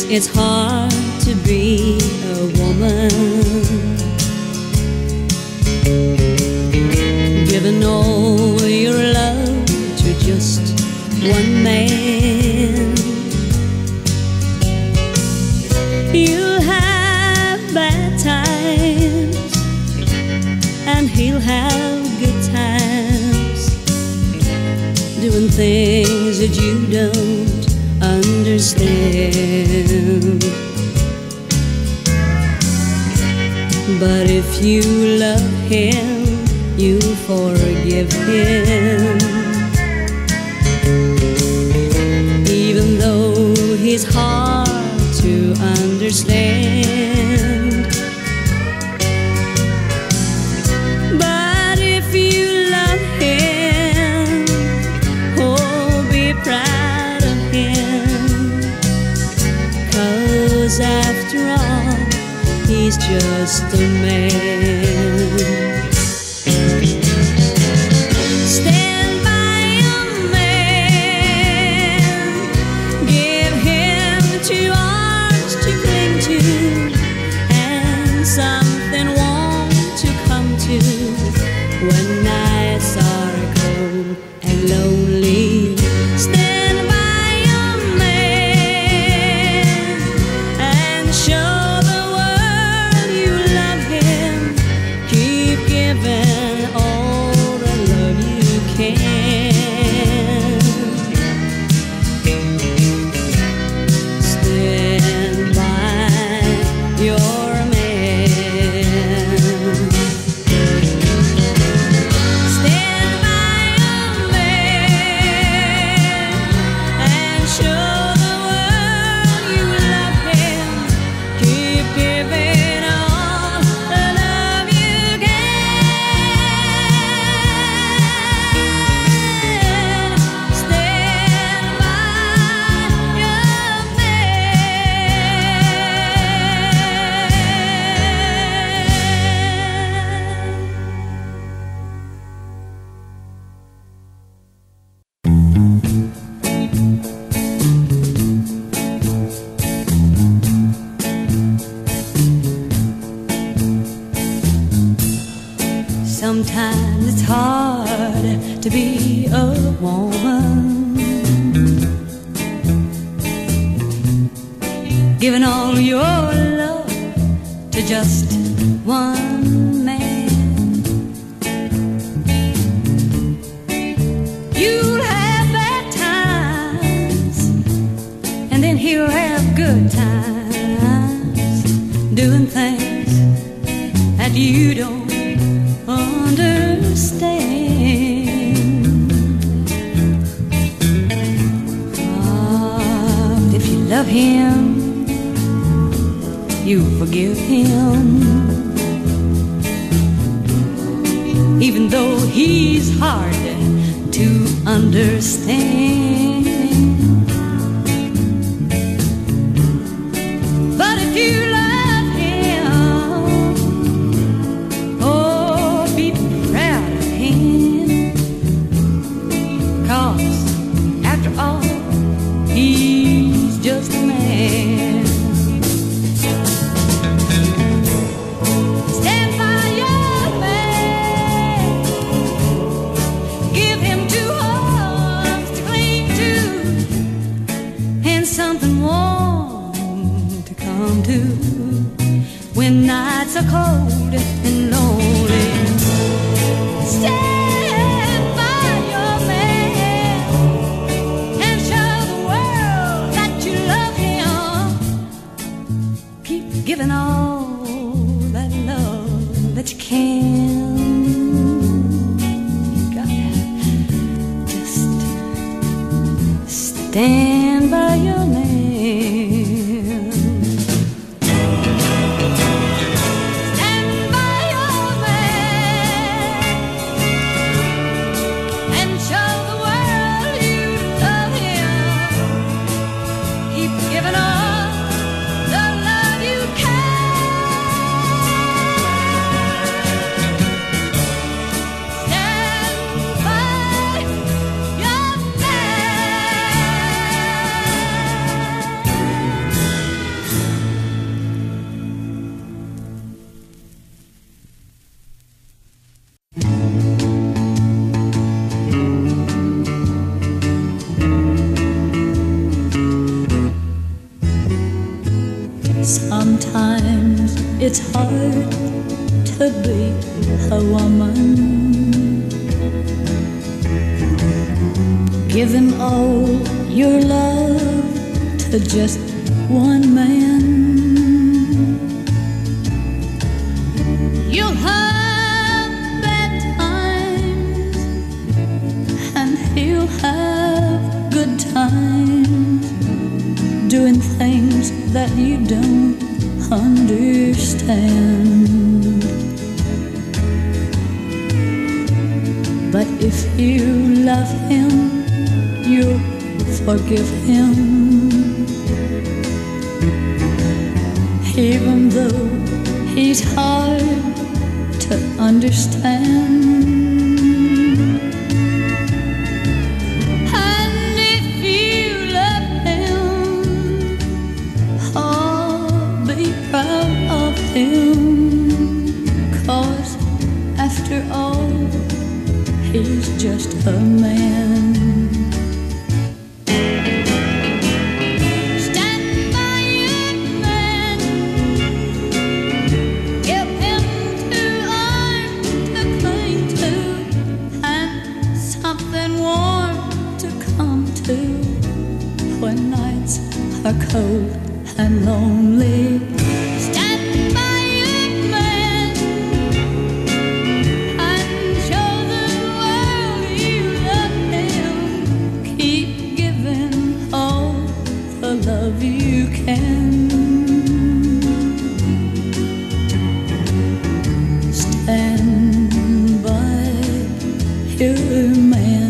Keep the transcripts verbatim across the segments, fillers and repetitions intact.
It's hard to be a woman, giving all your love to just one man. You'll have bad times and he'll have good times, doing things that you don't understand. But if you love him, you'll forgive him, even though he's hard to understand. But if you love him, oh, be proud of him, 'cause after all, he's just a man. Stand by a man, give him two arms to cling to, and something warm to come to when nights are cold and lonely. Stand by a man and show the world you love him. Keep giving all the love you can. Stand by your man. Stand by a man and show the world you love him. Keep giving all the love you can. Stand by your Sometimes it's hard to be a woman, giving all your love to just one man. You'll have bad times and then he'll have good times, doing things that you don't understand. But if you love him, you forgive him, even though he's hard to understand. But if you love him, oh, be proud of him, 'cause after all, he's just a man. Stand by your man, give him two arms to cling to, and something warm to come to when nights are cold and lonely. Stand by your man and show the world that you love him. Keep giving all that love that you can. You gotta just stand by your man. Stand by your man and show the world you love him. Keep giving all the love you can. Stand by your man. it's hard to be a woman. Give him all your love to just one man. You'll have bad times and he'll have good times, doing things that you don't understand. But if you love him, you'll forgive him, even though he's hard to understand. And if you love him, oh, be proud of him, 'cause after all, he's just a man. Are cold and lonely. Stand by your man and show the world you love him. Keep giving all the love you can. Stand by your man.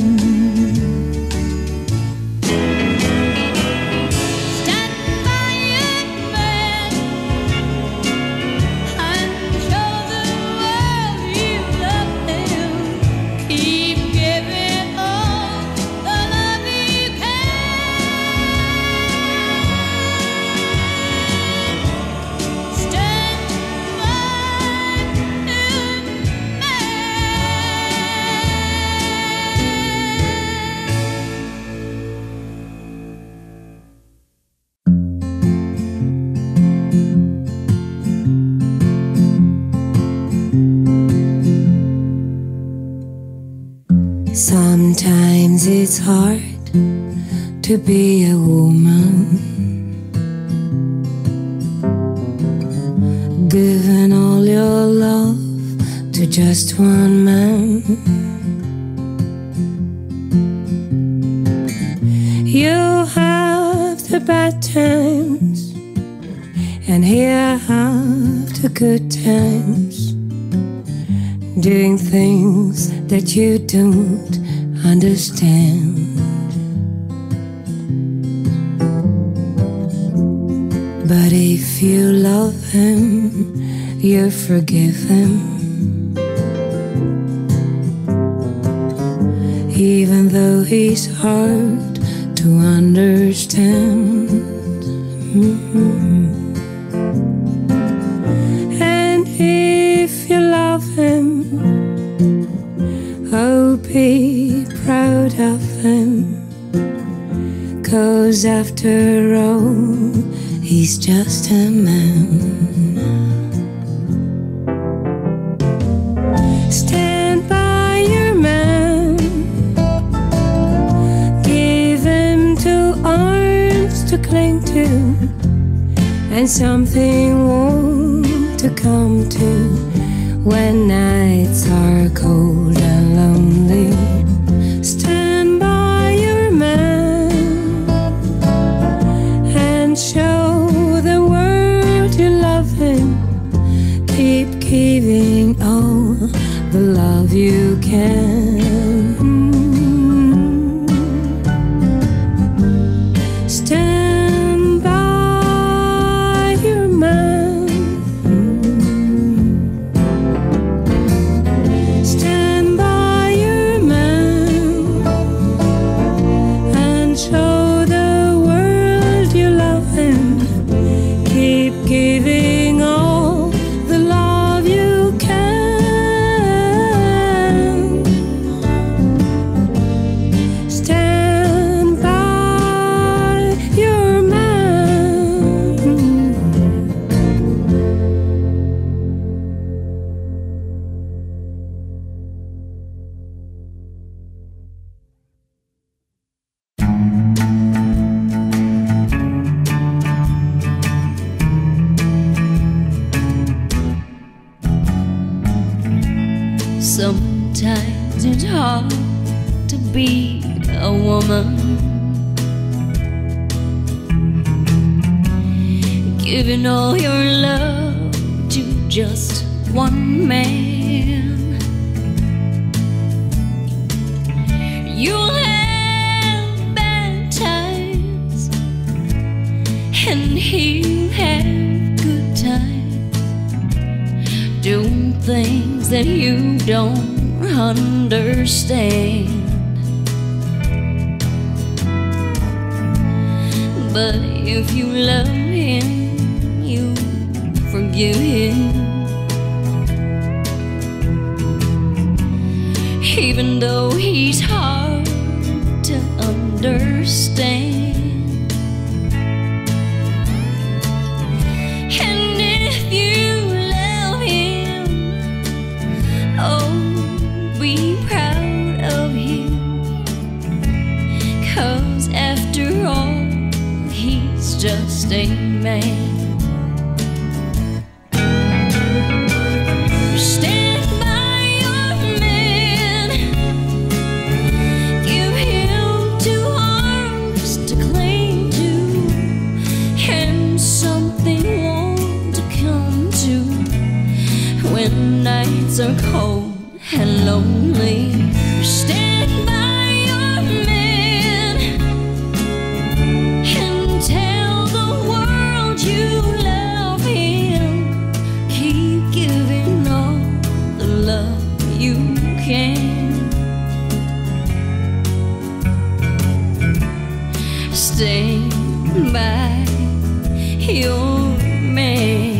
Sometimes it's hard to be a woman, giving all your love to just one man. You have the bad times and here have the good times, doing things that you don't understand. But if you love him, you forgive him, even though he's hard to understand. Mm-hmm. And if you love him, oh, be proud of him, 'cause after all, he's just a man. Stand by your man, give him two arms to cling to, and something warm to come to when nights are cold and lonely. Stand by your man and show the world you love him. Keep giving all the love you can. Stand by your man. Stand by your man and show the world you love him. Keep giving all the love you can. Sometimes it's hard to be a woman, giving all your love to just one man. You'll have bad times and he'll have good times, doing things that you don't understand. But if you love him, you forgive him, even though he's hard to understand. And if you love him, oh, be proud of him, 'cause after all, he's just a man. Stand by your man, give him two arms to cling to, and something warm to come to when nights are cold and lonely. Stand by your man and tell the world you love him. Keep giving all the love you can. Stand by your man.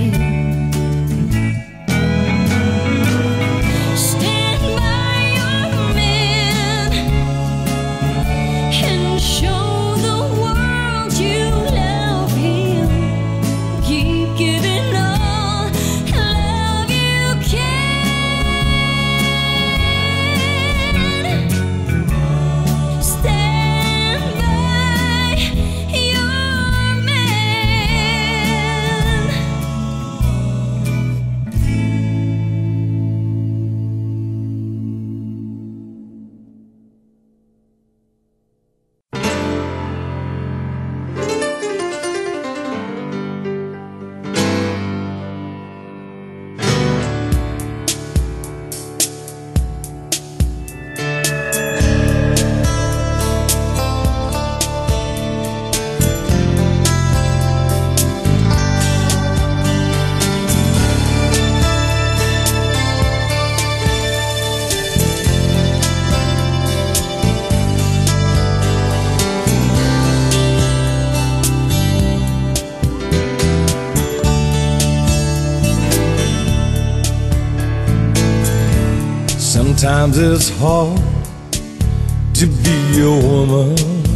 Sometimes it's hard to be a woman,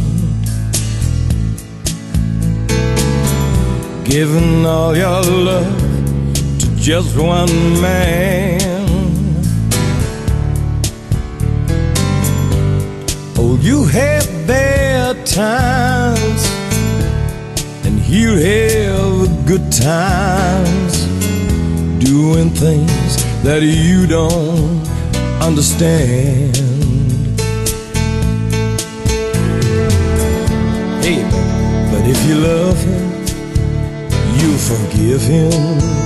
giving all your love to just one man. Oh, you have bad times and he'll have good times, doing things that you don't understand. Hey, but if you love him, you forgive him,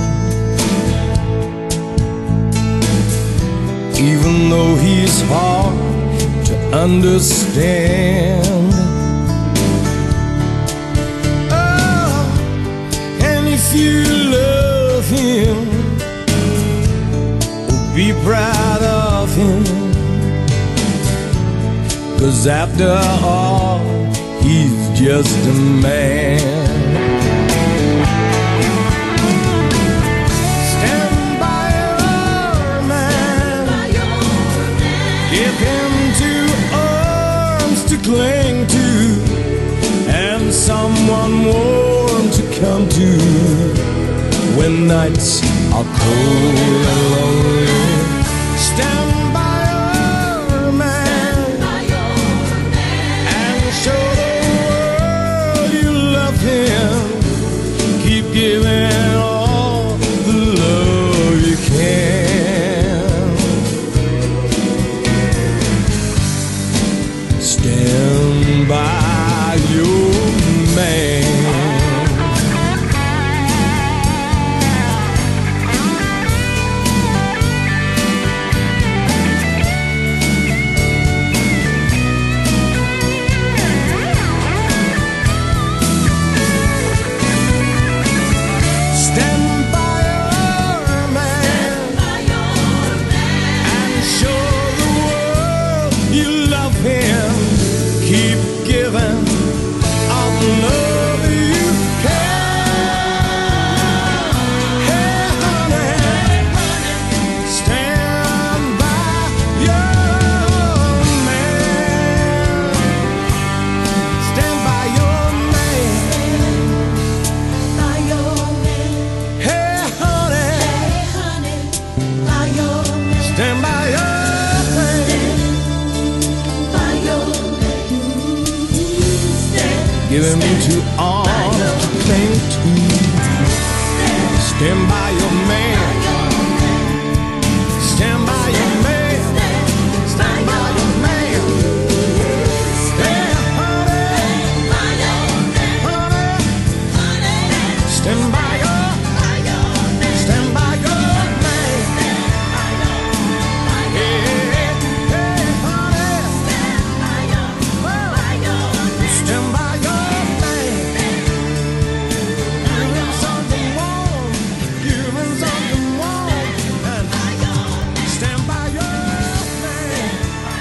even though he's hard to understand. Oh, and if you love him, be proud of him, 'cause after all, he's just a man. Stand by your man, give him two arms to cling to, and someone warm to come to when nights are cold and lonely. Stand by your man and show the world you love him. Keep giving all the love you can. stand by your man, by your stand, giving me to all to cling to. Stand by your man, stand by your man, stand by your man. Stand, honey, honey, stand by your, stand by your man. Hey, hey, honey, stand by your man. Giving something warm, giving something warm, and stand by your man.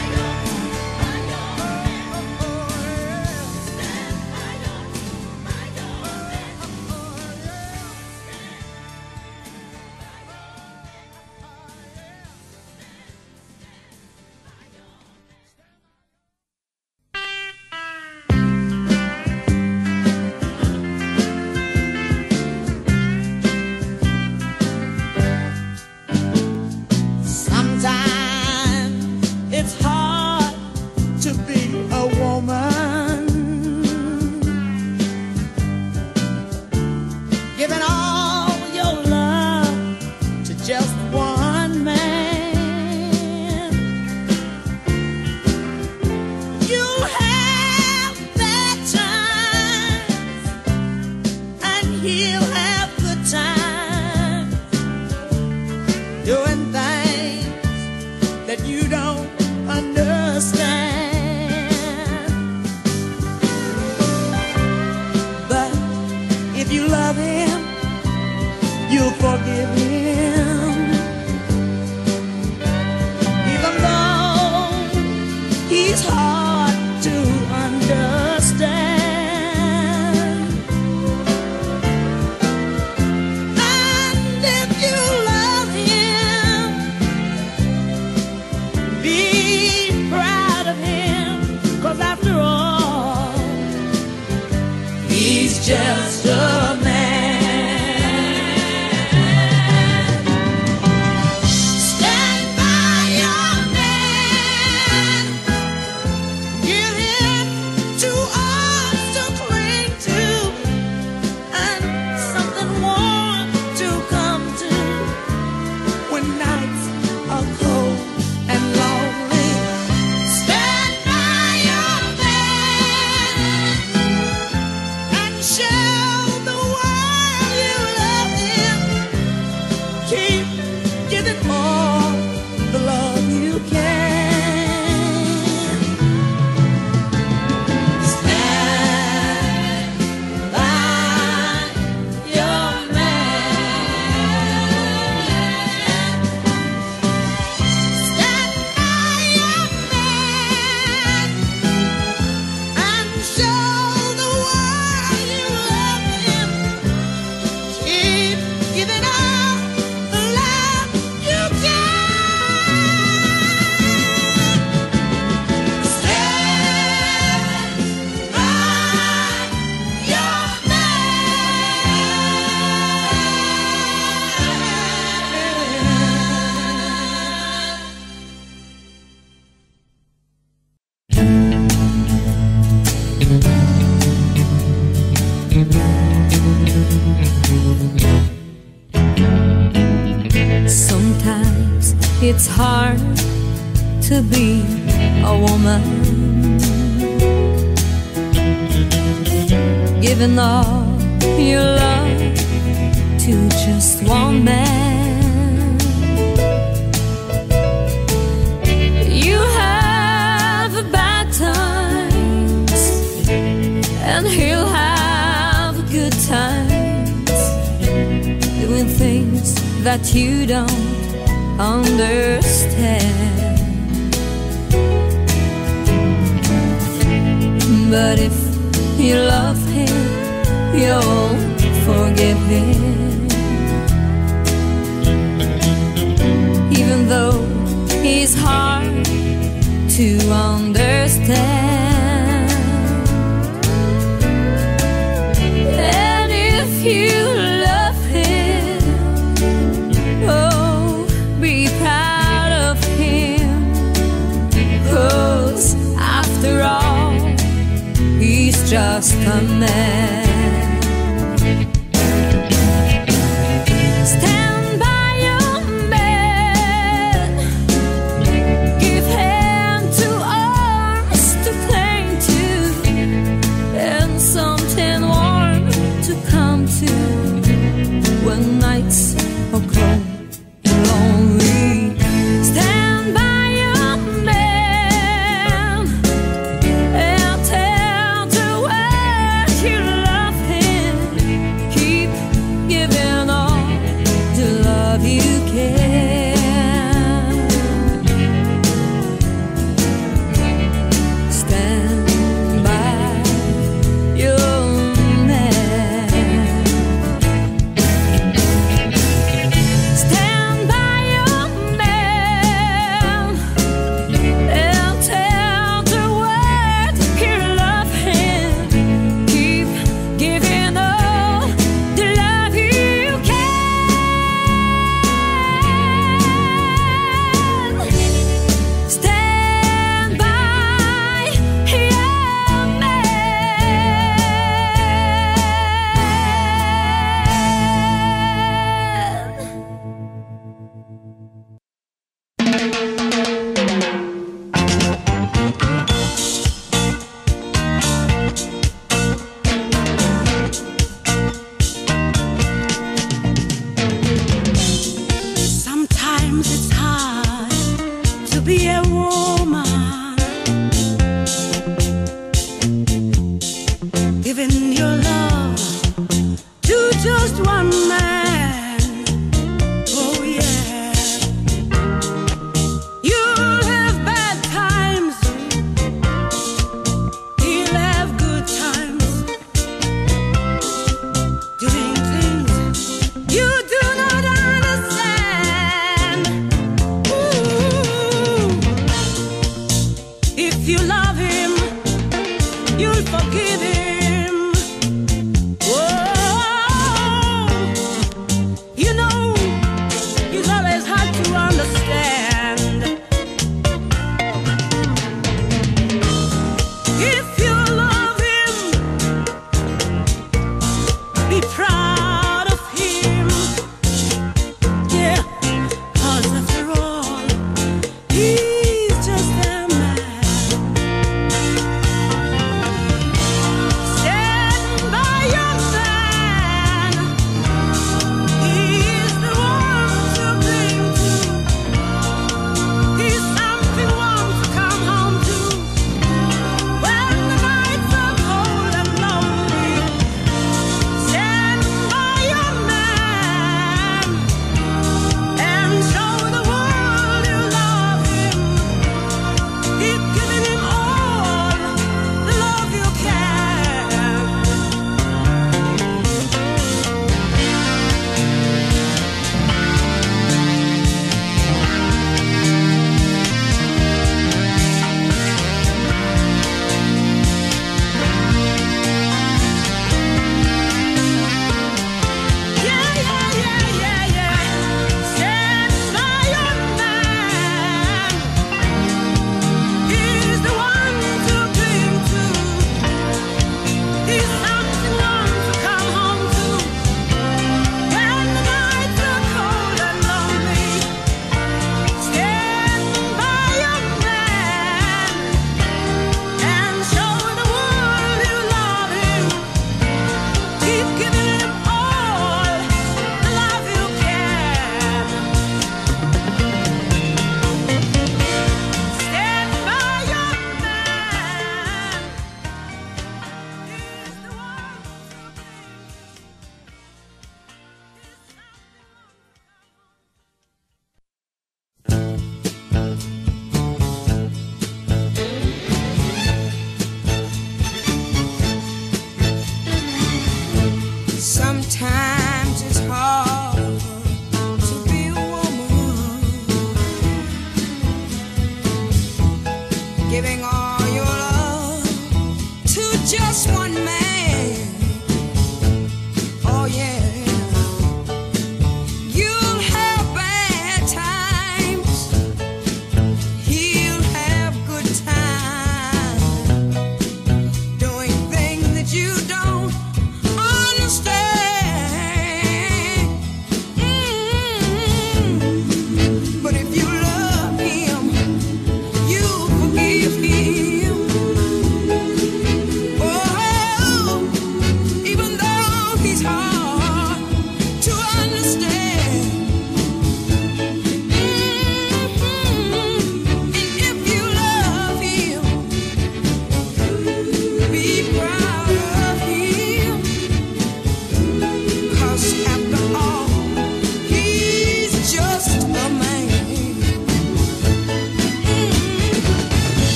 Sometimes it's hard to be a woman, giving all your love to just one man. You have bad times, and he'll have good times, doing things that you don't understand. But if you love him, you'll forgive him, even though he's hard to understand. And if you love him, be proud of him, 'cause after all, he's just a man. Stand by your man, give him two arms to cling to, and something warm to come to when nights are cold and lonely. Stand by your man and show the world you love him. Keep giving all the love you can. Stand by your man. Stand by your man and show the world you love him. Keep giving all the love you can. Stand by your Sometimes it's hard to be a woman, giving all your love to just one man. You have bad times, and he'll have good times, doing things that you don't understand. But if you love him, you'll forgive him, even though he's hard to understand. And if you love him, oh, be proud of just a man. Stand by your man, give hand to arms to cling to, and something warm to come to when nights are cold and lonely. Stand by your man and tell the world you love him. Keep giving all the love you can. Stand by your man. Stand by your man and tell the world you love him. Keep giving all the love you can. Stand by your man. Sometimes it's hard to be a woman, giving your love to just one man. Oh yeah, you'll have bad times, he'll have good times, doing things you do not understand. Ooh. If you love him, you'll forgive him. Whoa. You know, he's always hard to understand. If you love him, be proud of him. Yeah, 'cause after all, he's just a man. Stand by your man. He's the one to cling to. He's something warm to come home to when the nights are cold and lonely. Stand by your man and show the world you love him. Keep giving him all the love you can. Yeah, yeah, yeah, yeah, yeah. Stand by your man. He's the one to cling to. He's something warm to come home to when the nights are cold and lonely. Stand by your man and show the world you love him. Keep giving him all the love you can. Stand by your man. He's the one to cling. Sometimes it's hard to be a woman, giving all your love to just one man. Oh yeah, you'll have bad times, he'll have good times, doing things that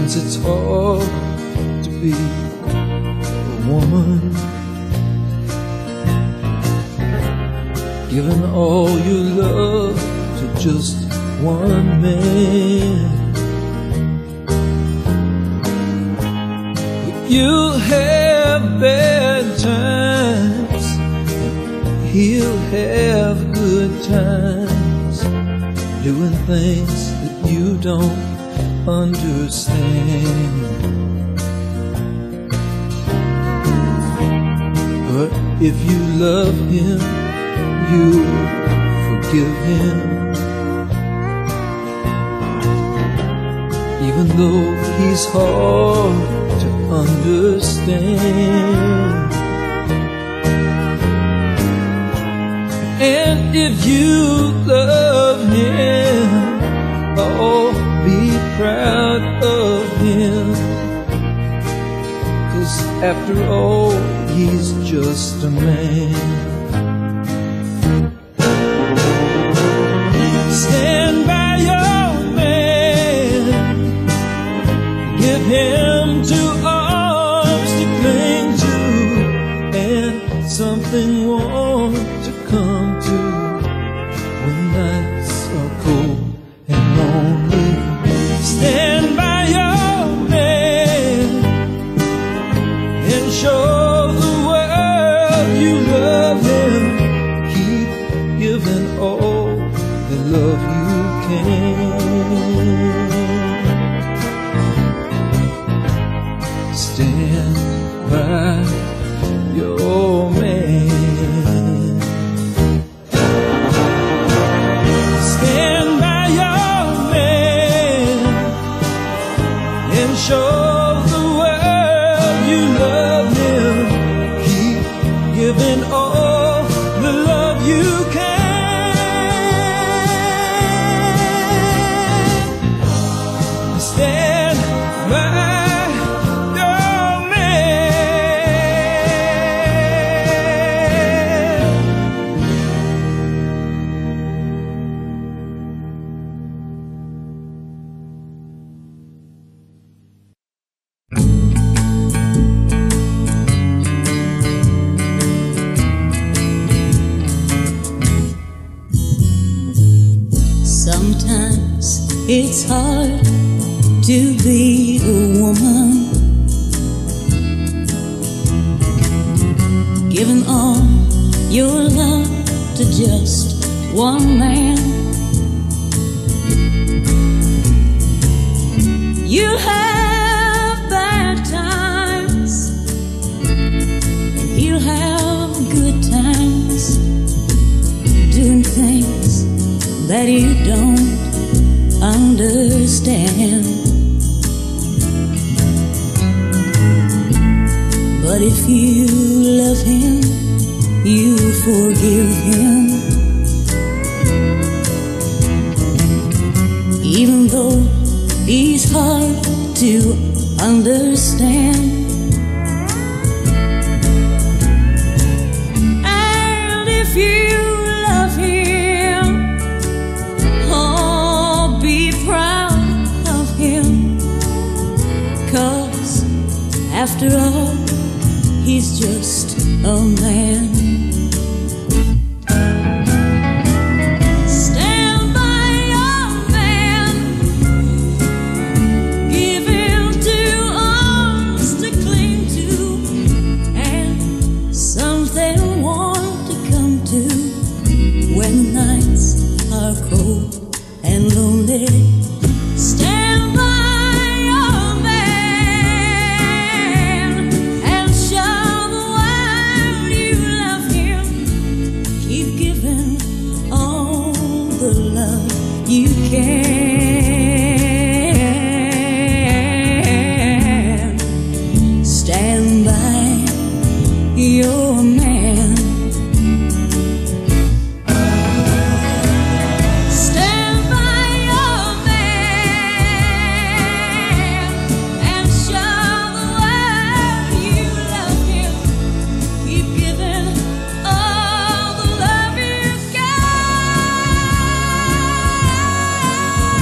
Sometimes it's hard to be a woman, giving all your love to just one man. You'll have bad times, he'll have good times, doing things that you don't understand. But if you love him, you forgive him, even though he's hard to understand. And if you love him, oh, be proud of him, 'cause after all, he's just a man. Stand by your man, give him two arms to cling to, and something warm to come to when nights are cold and lonely. Stand by your man and show the world you love him. Keep giving all the love you can. Stand by your man. Stand by your man and show the world you love him. Keep giving all the love you can. Stand by your man. Sometimes it's hard to be a woman, giving all your love to just one man. You have bad times, and he'll have good times, doing things that you don't understand. But if you love him, you forgive him, even though he's hard to understand. And if you love him, oh, be proud of him, 'cause after all, he's just a man. Stand by your man, give him two arms to cling to, and something warm to come to when the nights are cold and lonely. Stand by your man and show the world you love him. Keep giving all the love you can. Stand by your man. Stand by your man and show the world you love him. Keep giving all the love you can.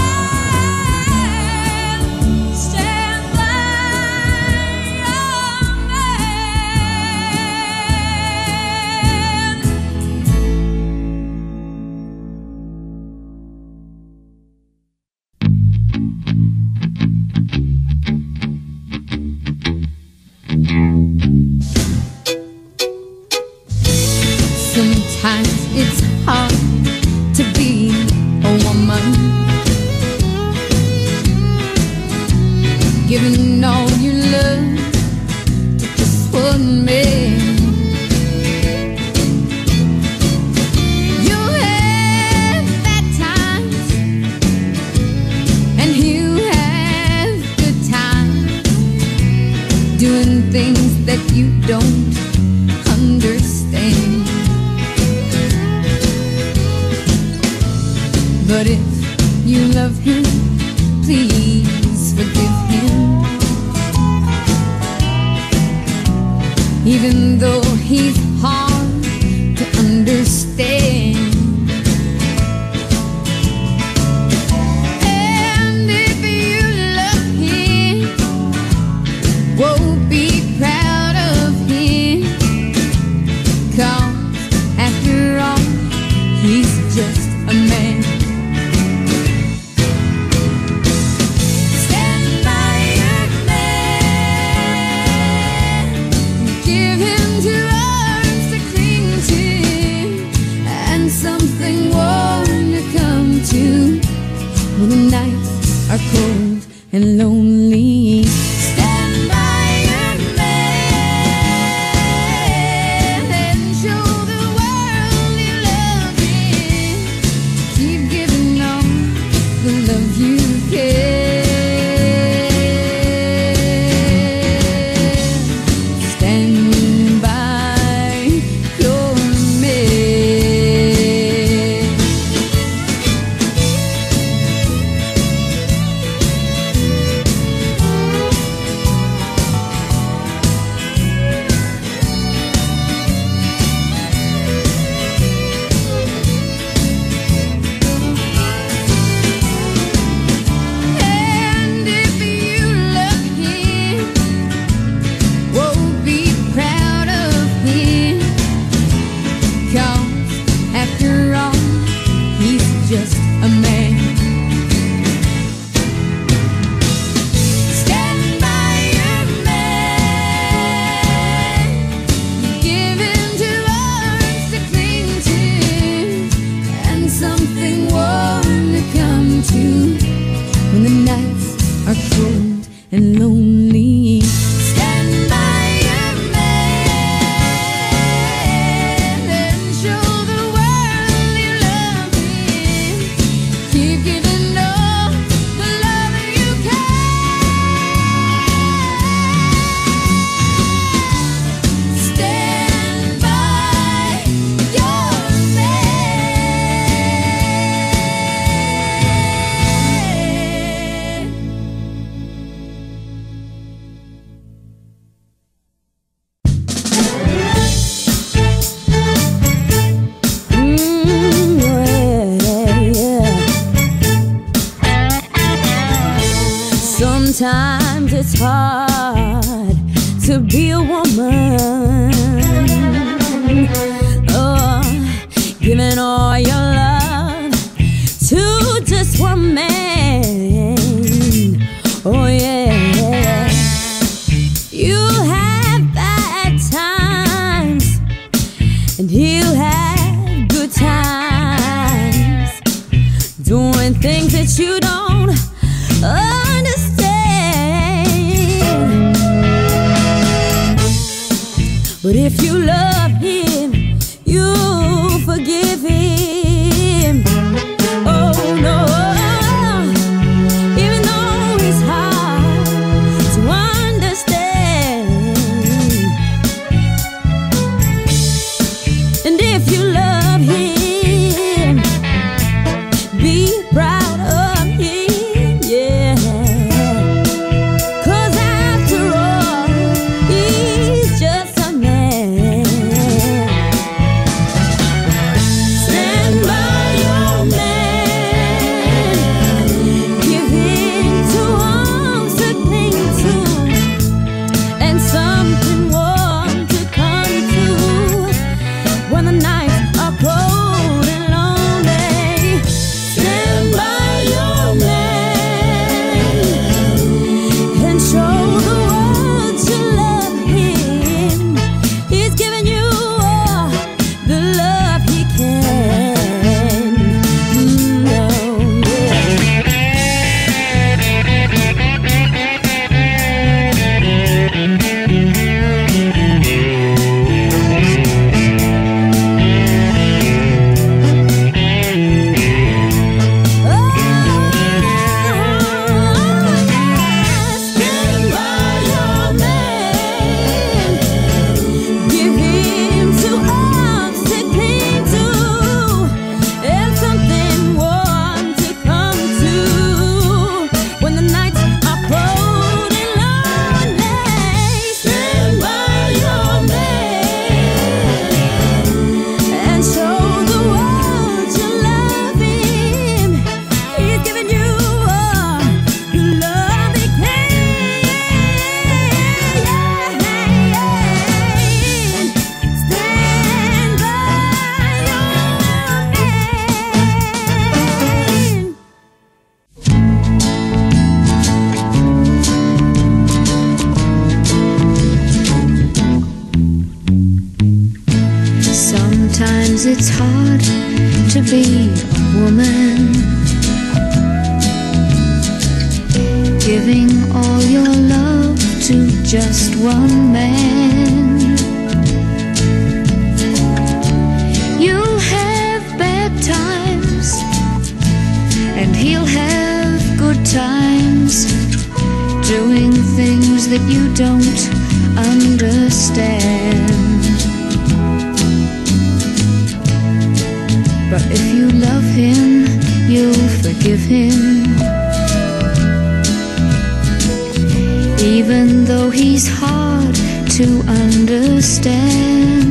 you love him, please forgive him. Even though he's hard to understand. And if you love him, whoa, be proud of him. 'Cause after all, he's just a man. Stand by your man. Give him two arms to cling to, and something warm to come to when the nights are cold and lonely. Stand by your man and show the world you love him. Keep giving all the love you can. Stand by your man. And if you love him, whoa, be proud of him. 'Cause after all, he's just a man. Stand by your man. Give him two arms to cling to, and something warm to come to when the nights are cold and lonely. Stand by your man and show the world you love him. Keep giving all the love you can. Stand by your man. Mm, yeah, yeah. Sometimes it's hard to be a woman. Oh, giving all your love to just one man. Oh yeah, you'll have bad times and he'll have good times, doing things that you don't understand. But if you love him, you forgive him. Oh no, even though it's hard to understand. And if you love him, be proud of him, yeah. 'Cause after all, he's just a man. Sometimes it's hard to be a woman, giving all your love to just one man. You'll have bad times, and he'll have good times, doing things that you don't understand. But if you love him, you'll forgive him, even though he's hard to understand.